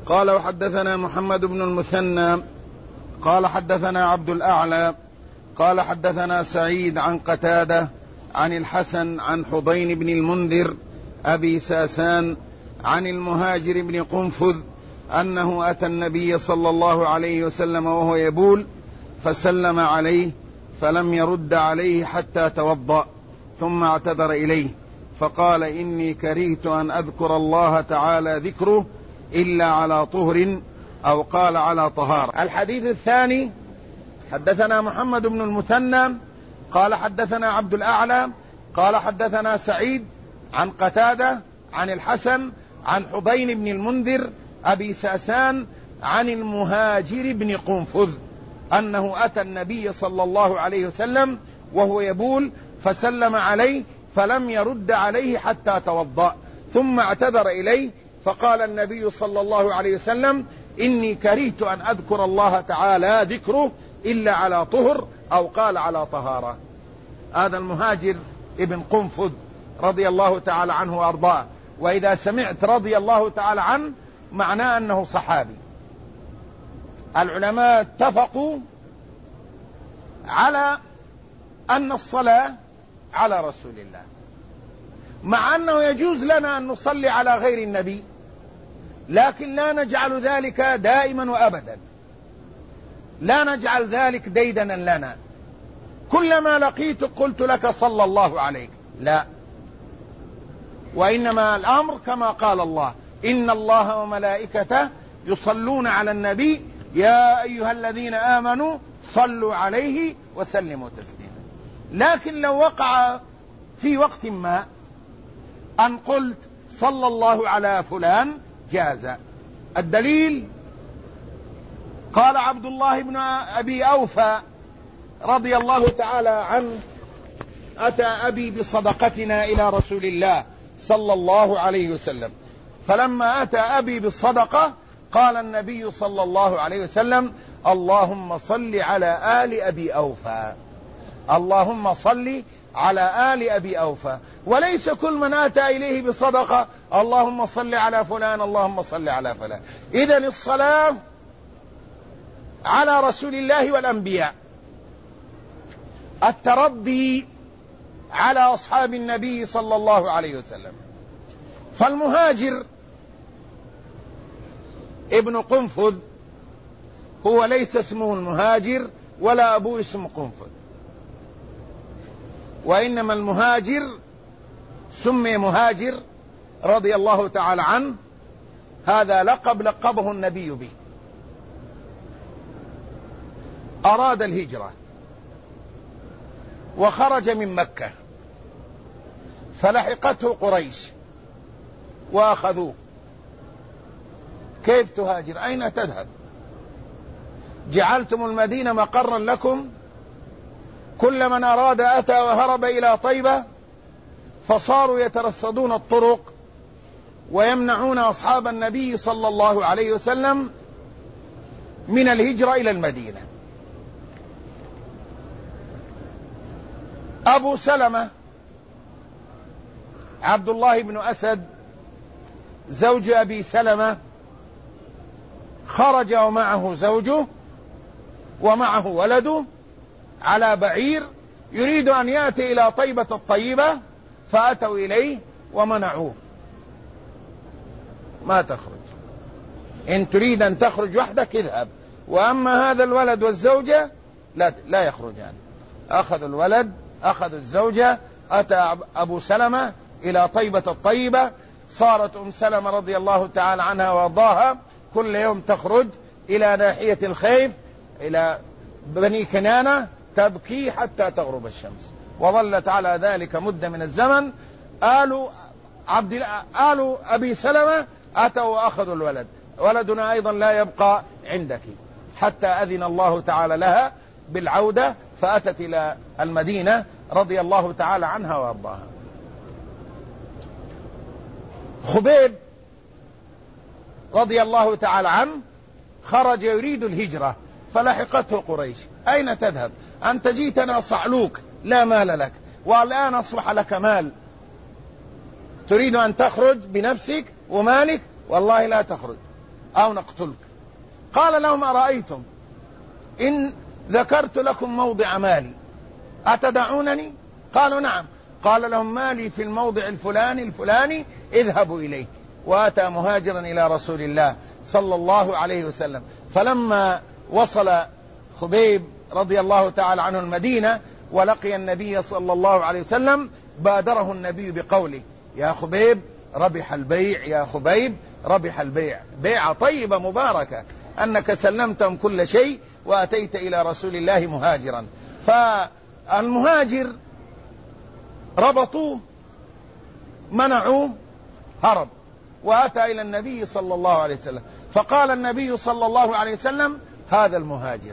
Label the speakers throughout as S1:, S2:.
S1: قال وحدثنا محمد بن المثنى قال حدثنا عبد الأعلى قال حدثنا سعيد عن قتادة عن الحسن عن حضين بن المنذر أبي ساسان عن المهاجر بن قنفذ أنه أتى النبي صلى الله عليه وسلم وهو يبول فسلم عليه فلم يرد عليه حتى توضأ ثم اعتذر إليه فقال إني كرهت أن أذكر الله تعالى ذكره إلا على طهر أو قال على طهارة. الحديث الثاني حدثنا محمد بن المثنى قال حدثنا عبد الأعلى قال حدثنا سعيد عن قتادة عن الحسن عن حضين بن المنذر أبي ساسان عن المهاجر بن قنفذ أنه أتى النبي صلى الله عليه وسلم وهو يبول فسلم عليه فلم يرد عليه حتى توضأ ثم اعتذر إليه فقال النبي صلى الله عليه وسلم إني كرهت أن أذكر الله تعالى ذكره إلا على طهر أو قال على طهارة. هذا المهاجر ابن قنفذ رضي الله تعالى عنه وأرضاه، وإذا سمعت رضي الله تعالى عنه معناه أنه صحابي. العلماء اتفقوا على أن الصلاة على رسول الله، مع أنه يجوز لنا أن نصلي على غير النبي، لكن لا نجعل ذلك دائما وأبدا، لا نجعل ذلك ديدنا لنا كلما لقيتك قلت لك صلى الله عليك، لا، وإنما الأمر كما قال الله إن الله وملائكته يصلون على النبي يا أيها الذين آمنوا صلوا عليه وسلموا تسليما. لكن لو وقع في وقت ما أن قلت صلى الله على فلان جاز. الدليل قال عبد الله بن أبي أوفى رضي الله تعالى عنه أتى أبي بصدقتنا إلى رسول الله صلى الله عليه وسلم، فلما أتى أبي بالصدقة قال النبي صلى الله عليه وسلم اللهم صل على آل أبي أوفى، اللهم صل على آل أبي أوفى، وليس كل من أتى إليه بصدقة اللهم صل على فلان اللهم صل على فلان. إذن الصلاة على رسول الله والأنبياء، الترضي على أصحاب النبي صلى الله عليه وسلم. فالمهاجر ابن قنفذ هو ليس اسمه المهاجر ولا أبوه اسمه قنفذ، وإنما المهاجر سمي مهاجر رضي الله تعالى عنه، هذا لقب لقبه النبي به. أراد الهجرة وخرج من مكة فلحقته قريش وأخذوه. كيف تهاجر؟ أين تذهب؟ جعلتم المدينة مقرا لكم، كل من أراد أتى وهرب إلى طيبة، فصاروا يترصدون الطرق ويمنعون أصحاب النبي صلى الله عليه وسلم من الهجرة إلى المدينة. أبو سلمة عبد الله بن أسد زوج أبي سلمة خرج ومعه زوجه ومعه ولده على بعير يريد أن يأتي إلى طيبة الطيبة، فأتوا إليه ومنعوه، ما تخرج، إن تريد أن تخرج وحدك اذهب، وأما هذا الولد والزوجة لا يخرجان. أخذ الولد أخذ الزوجة، أتى أبو سلمة إلى طيبة الطيبة، صارت أم سلمة رضي الله تعالى عنها وارضاها كل يوم تخرج إلى ناحية الخيف إلى بني كنانة تبكي حتى تغرب الشمس، وظلت على ذلك مدة من الزمن. آل أبي سلمة أتوا وأخذوا الولد، ولدنا أيضا لا يبقى عندك، حتى أذن الله تعالى لها بالعودة فأتت إلى المدينة رضي الله تعالى عنها وارضاها. خبيب رضي الله تعالى عنه خرج يريد الهجرة فلحقته قريش، أين تذهب؟ أنت جيتنا صعلوك لا مال لك، والآن أصبح لك مال، تريد أن تخرج بنفسك ومالك؟ والله لا تخرج، أو نقتلك. قال لهم أرأيتم إن ذكرت لكم موضع مالي أتدعونني؟ قالوا نعم. قال لهم مالي في الموضع الفلاني الفلاني اذهبوا إليه. وأتى مهاجرا إلى رسول الله صلى الله عليه وسلم. فلما وصل خبيب رضي الله تعالى عنه المدينة ولقي النبي صلى الله عليه وسلم بادره النبي بقوله يا خبيب ربح البيع، يا خبيب ربح البيع. بيعة طيبة مباركة أنك سلمتم كل شيء وأتيت إلى رسول الله مهاجرا. فالمهاجر ربطوه منعوه هرب وأتى إلى النبي صلى الله عليه وسلم. فقال النبي صلى الله عليه وسلم هذا المهاجر،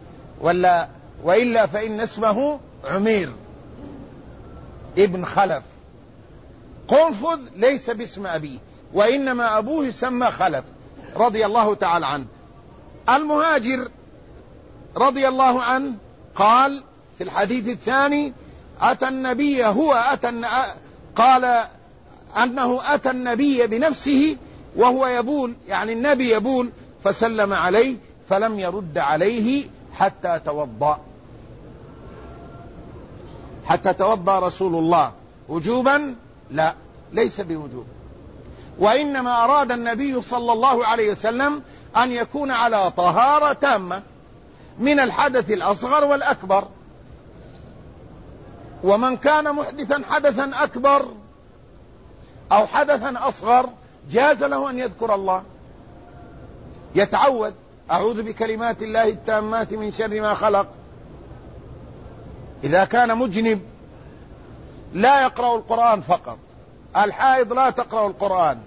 S1: وإلا فإن اسمه عمير ابن خلف. قنفذ ليس باسم أبيه وإنما أبوه يسمى خلف رضي الله تعالى عنه. المهاجر رضي الله عنه قال في الحديث الثاني أتى النبي قال أنه أتى النبي بنفسه وهو يبول، يعني النبي يبول، فسلم عليه فلم يرد عليه حتى توضأ رسول الله. وجوبا؟ لا، ليس بوجوب، وإنما أراد النبي صلى الله عليه وسلم أن يكون على طهارة تامة من الحدث الأصغر والأكبر. ومن كان محدثا حدثا أكبر أو حدثا أصغر جاز له أن يذكر الله، يتعوذ أعوذ بكلمات الله التامات من شر ما خلق. إذا كان مجنب لا يقرأ القرآن فقط، الحائض لا تقرأ القرآن،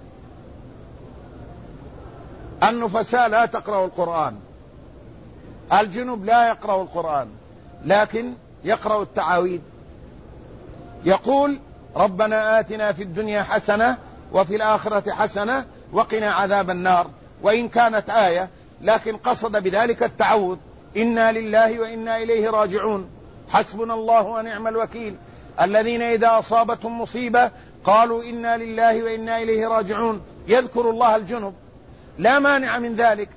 S1: النفساء لا تقرأ القرآن، الجنب لا يقرأ القرآن، لكن يقرأ التعاويذ. يقول ربنا آتنا في الدنيا حسنة وفي الآخرة حسنة وقنا عذاب النار، وإن كانت آية لكن قصد بذلك التعوذ. إنا لله وإنا إليه راجعون، حسبنا الله ونعم الوكيل، الذين إذا أصابتهم مصيبة قالوا إنا لله وإنا إليه راجعون. يذكر الله الجنب لا مانع من ذلك،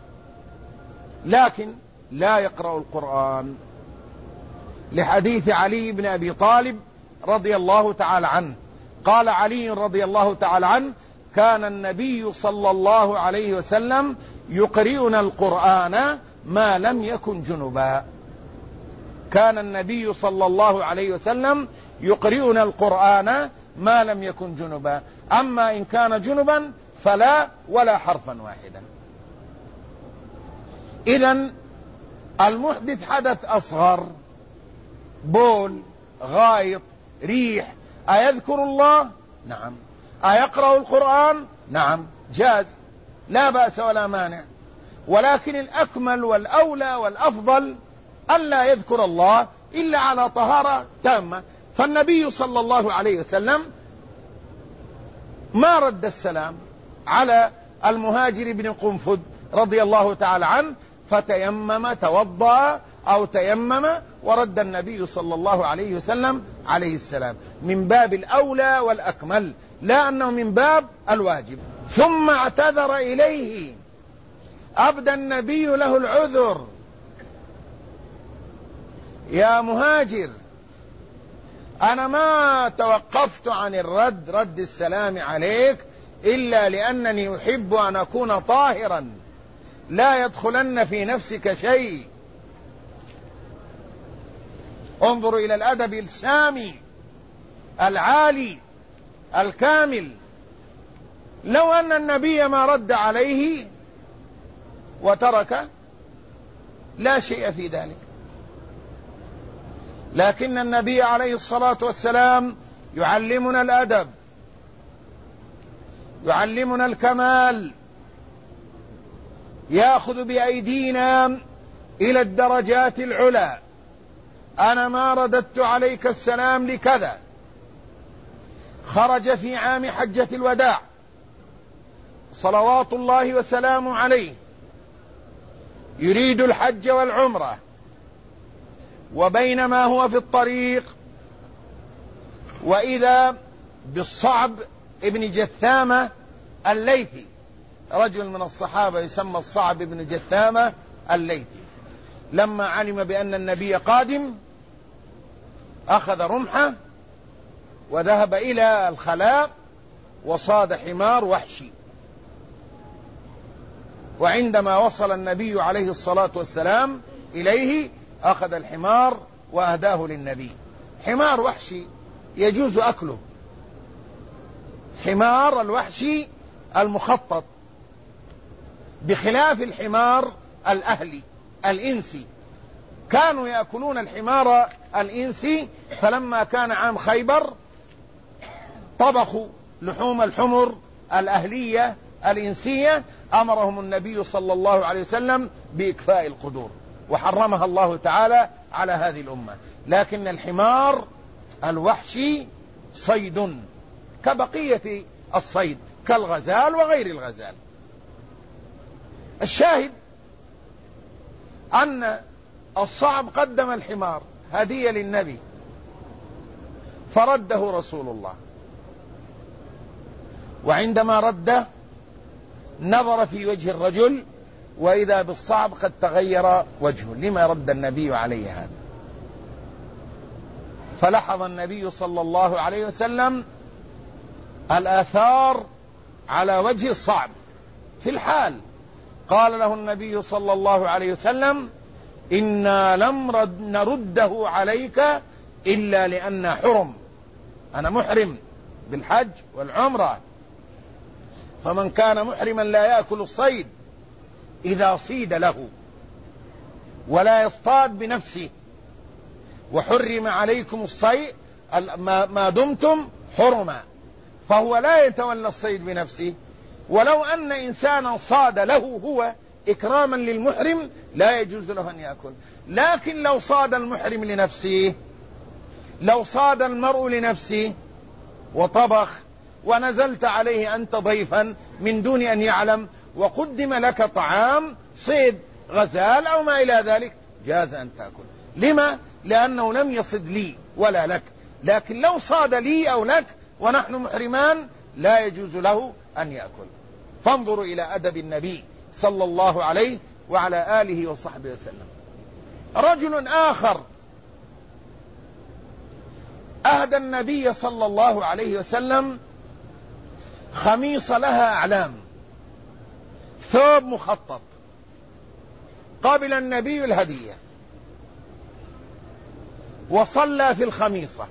S1: لكن لا يقرأ القرآن، لحديث علي بن أبي طالب رضي الله تعالى عنه. قال علي رضي الله تعالى عنه كان النبي صلى الله عليه وسلم يقرئنا القرآن ما لم يكن جنبا. كان النبي صلى الله عليه وسلم يقرئنا القرآن ما لم يكن جنبا، أما إن كان جنبا فلا ولا حرفا واحدا. إذن المحدث حدث أصغر، بول، غائط، ريح، أيذكر الله؟ نعم. أيقرأ القرآن؟ نعم، جاز، لا بأس ولا مانع، ولكن الأكمل والأولى والأفضل ألا يذكر الله إلا على طهارة تامة. فالنبي صلى الله عليه وسلم ما رد السلام على المهاجر بن قنفذ رضي الله تعالى عنه، فتيمم توضأ أو تيمم ورد النبي صلى الله عليه وسلم عليه السلام، من باب الأولى والأكمل، لا أنه من باب الواجب. ثم اعتذر إليه، أبدى النبي له العذر: يا مهاجر، أنا ما توقفت عن رد السلام عليك إلا لأنني أحب أن أكون طاهرا، لا يدخلن في نفسك شيء. انظروا إلى الأدب السامي العالي الكامل. لو أن النبي ما رد عليه وترك لا شيء في ذلك، لكن النبي عليه الصلاة والسلام يعلمنا الأدب، يعلمنا الكمال، يأخذ بأيدينا إلى الدرجات العلى. أنا ما رددت عليك السلام لكذا. خرج في عام حجة الوداع صلوات الله وسلامه عليه يريد الحج والعمرة، وبينما هو في الطريق وإذا بالصعب ابن جثامة الليثي رجل من الصحابة يسمى الصعب بن جثامة الليثي، لما علم بأن النبي قادم أخذ رمحه وذهب إلى الخلاء وصاد حمار وحشي، وعندما وصل النبي عليه الصلاة والسلام إليه أخذ الحمار وأهداه للنبي. حمار وحشي يجوز أكله، حمار الوحشي المخطط، بخلاف الحمار الأهلي الإنسي. كانوا يأكلون الحمار الإنسي، فلما كان عام خيبر طبخوا لحوم الحمر الأهلية الإنسية، أمرهم النبي صلى الله عليه وسلم بإكفاء القدور، وحرمها الله تعالى على هذه الأمة. لكن الحمار الوحشي صيد كبقية الصيد، كالغزال وغير الغزال. الشاهد أن الصعب قدم الحمار هدية للنبي فرده رسول الله، وعندما رده نظر في وجه الرجل وإذا بالصعب قد تغير وجهه. لما رد النبي عليه هذا؟ فلحظ النبي صلى الله عليه وسلم الآثار على وجه الصعب في الحال. قال له النبي صلى الله عليه وسلم: إنا لم نرده عليك إلا لأن حرم، أنا محرم بالحج والعمرة، فمن كان محرما لا يأكل الصيد إذا صيد له ولا يصطاد بنفسه، وحرم عليكم الصيد ما دمتم حرما، فهو لا يتولى الصيد بنفسه. ولو أن إنسانا صاد له هو إكراما للمحرم لا يجوز له أن يأكل. لكن لو صاد المحرم لنفسه، لو صاد المرء لنفسه وطبخ ونزلت عليه أنت ضيفا من دون أن يعلم وقدم لك طعام صيد غزال أو ما إلى ذلك، جاز أن تأكل. لما؟ لأنه لم يصد لي ولا لك. لكن لو صاد لي أو لك ونحن محرمان لا يجوز له أن يأكل. فانظروا إلى أدب النبي صلى الله عليه وعلى آله وصحبه وسلم. رجل آخر أهدى النبي صلى الله عليه وسلم خميص لها أعلام، ثوب مخطط. قبل النبي الهدية وصلى في الخميصة،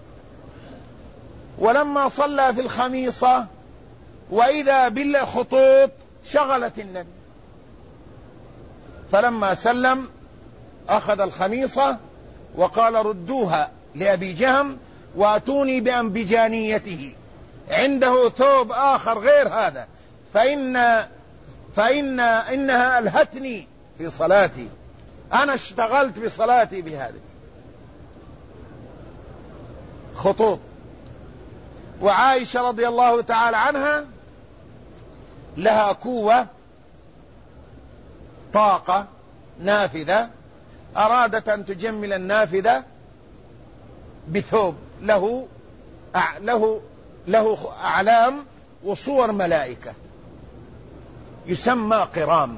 S1: ولما صلى في الخميصة وإذا بالخطوط شغلت النبي، فلما سلم أخذ الخميصة وقال: ردوها لأبي جهم وأتوني بأنبجانيته، عنده ثوب آخر غير هذا، إنها ألهتني في صلاتي، أنا اشتغلت بصلاتي بهذه خطوط. وعائشة رضي الله تعالى عنها لها كوة طاقة نافذة، أرادت أن تجمل النافذة بثوب له أعلام وصور ملائكة يسمى قرام.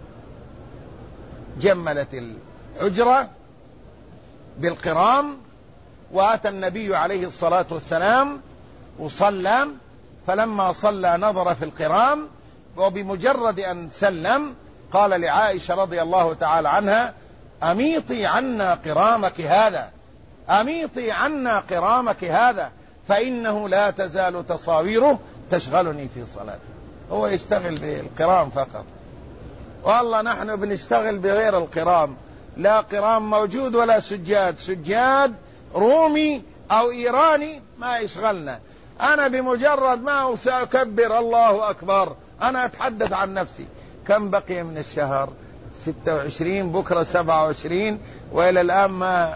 S1: جملت الحجرة بالقرام، وأتى النبي عليه الصلاة والسلام وصلى، فلما صلى نظر في القرام، وبمجرد أن سلم قال لعائشة رضي الله تعالى عنها: أميطي عنا قرامك هذا، أميطي عنا قرامك هذا، فإنه لا تزال تصاويره تشغلني في صلاتي. هو يشتغل بالقرام فقط، والله نحن بنشتغل بغير القرام، لا قرام موجود ولا سجاد رومي أو إيراني ما يشغلنا. أنا بمجرد ما سأكبر الله أكبر أنا أتحدث عن نفسي. كم بقي من الشهر؟ 26، بكرة 27، وإلى الآن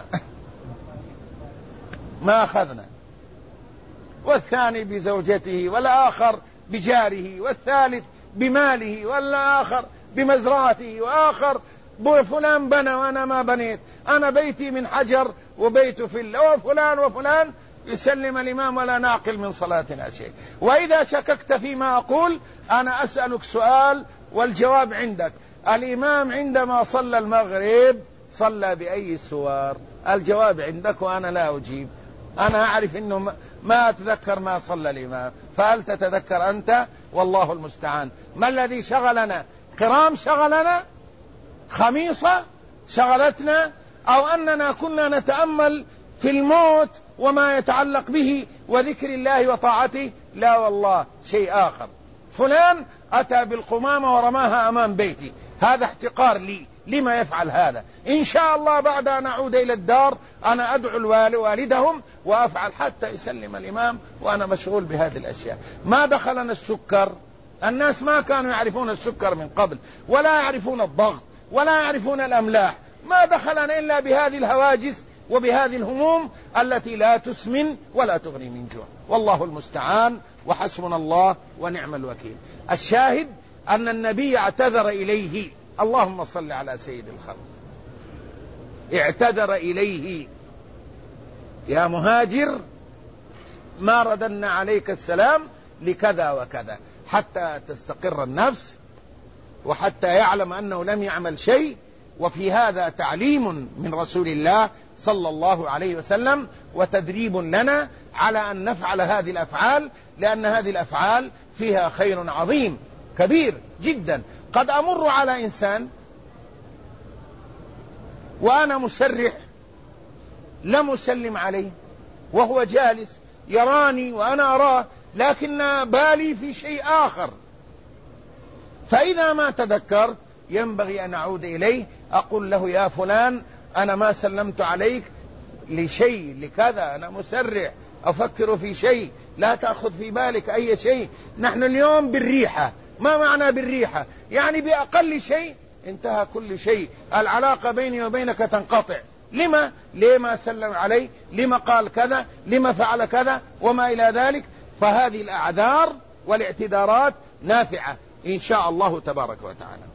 S1: ما أخذنا. والثاني بزوجته، والآخر بجاره، والثالث بماله، والآخر بمزرعته، وآخر فلان بنى وأنا ما بنيت، أنا بيتي من حجر وبيت فيلا، وفلان وفلان. يسلم الإمام ولا نعقل من صلاتنا شيء. وإذا شككت فيما أقول أنا أسألك سؤال والجواب عندك. الإمام عندما صلى المغرب صلى بأي سور؟ الجواب عندك وأنا لا أجيب. أنا أعرف أنه ما أتذكر ما صلى الإمام، فهل تتذكر أنت؟ والله المستعان. ما الذي شغلنا؟ قرام شغلنا؟ خميصة شغلتنا؟ أو أننا كنا نتأمل في الموت وما يتعلق به وذكر الله وطاعته؟ لا والله، شيء آخر. فلان أتى بالقمامة ورماها أمام بيتي، هذا احتقار لي. لما يفعل هذا؟ إن شاء الله بعد أن أعود إلى الدار أنا أدعو والدهم وأفعل حتى يسلم الإمام وأنا مشغول بهذه الأشياء. ما دخلنا السكر؟ الناس ما كانوا يعرفون السكر من قبل، ولا يعرفون الضغط، ولا يعرفون الأملاح. ما دخلنا إلا بهذه الهواجس وبهذه الهموم التي لا تسمن ولا تغني من جوع. والله المستعان، وحسبنا الله ونعم الوكيل. الشاهد أن النبي اعتذر إليه، اللهم صل على سيد الخلق، اعتذر إليه: يا مهاجر ما رددنا عليك السلام لكذا وكذا، حتى تستقر النفس وحتى يعلم أنه لم يعمل شيء. وفي هذا تعليم من رسول الله صلى الله عليه وسلم وتدريب لنا على أن نفعل هذه الأفعال، لأن هذه الأفعال فيها خير عظيم كبير جدا. قد أمر على إنسان وأنا مسرح لم أسلم عليه، وهو جالس يراني وأنا أراه، لكن بالي في شيء آخر. فإذا ما تذكرت ينبغي أن أعود إليه، أقول له: يا فلان أنا ما سلمت عليك لشيء لكذا، أنا مسرع أفكر في شيء، لا تأخذ في بالك أي شيء. نحن اليوم بالريحة. ما معنى بالريحة؟ يعني بأقل شيء انتهى كل شيء، العلاقة بيني وبينك تنقطع. لما سلم علي؟ لما قال كذا؟ لما فعل كذا؟ وما إلى ذلك. فهذه الأعذار والاعتذارات نافعة إن شاء الله تبارك وتعالى.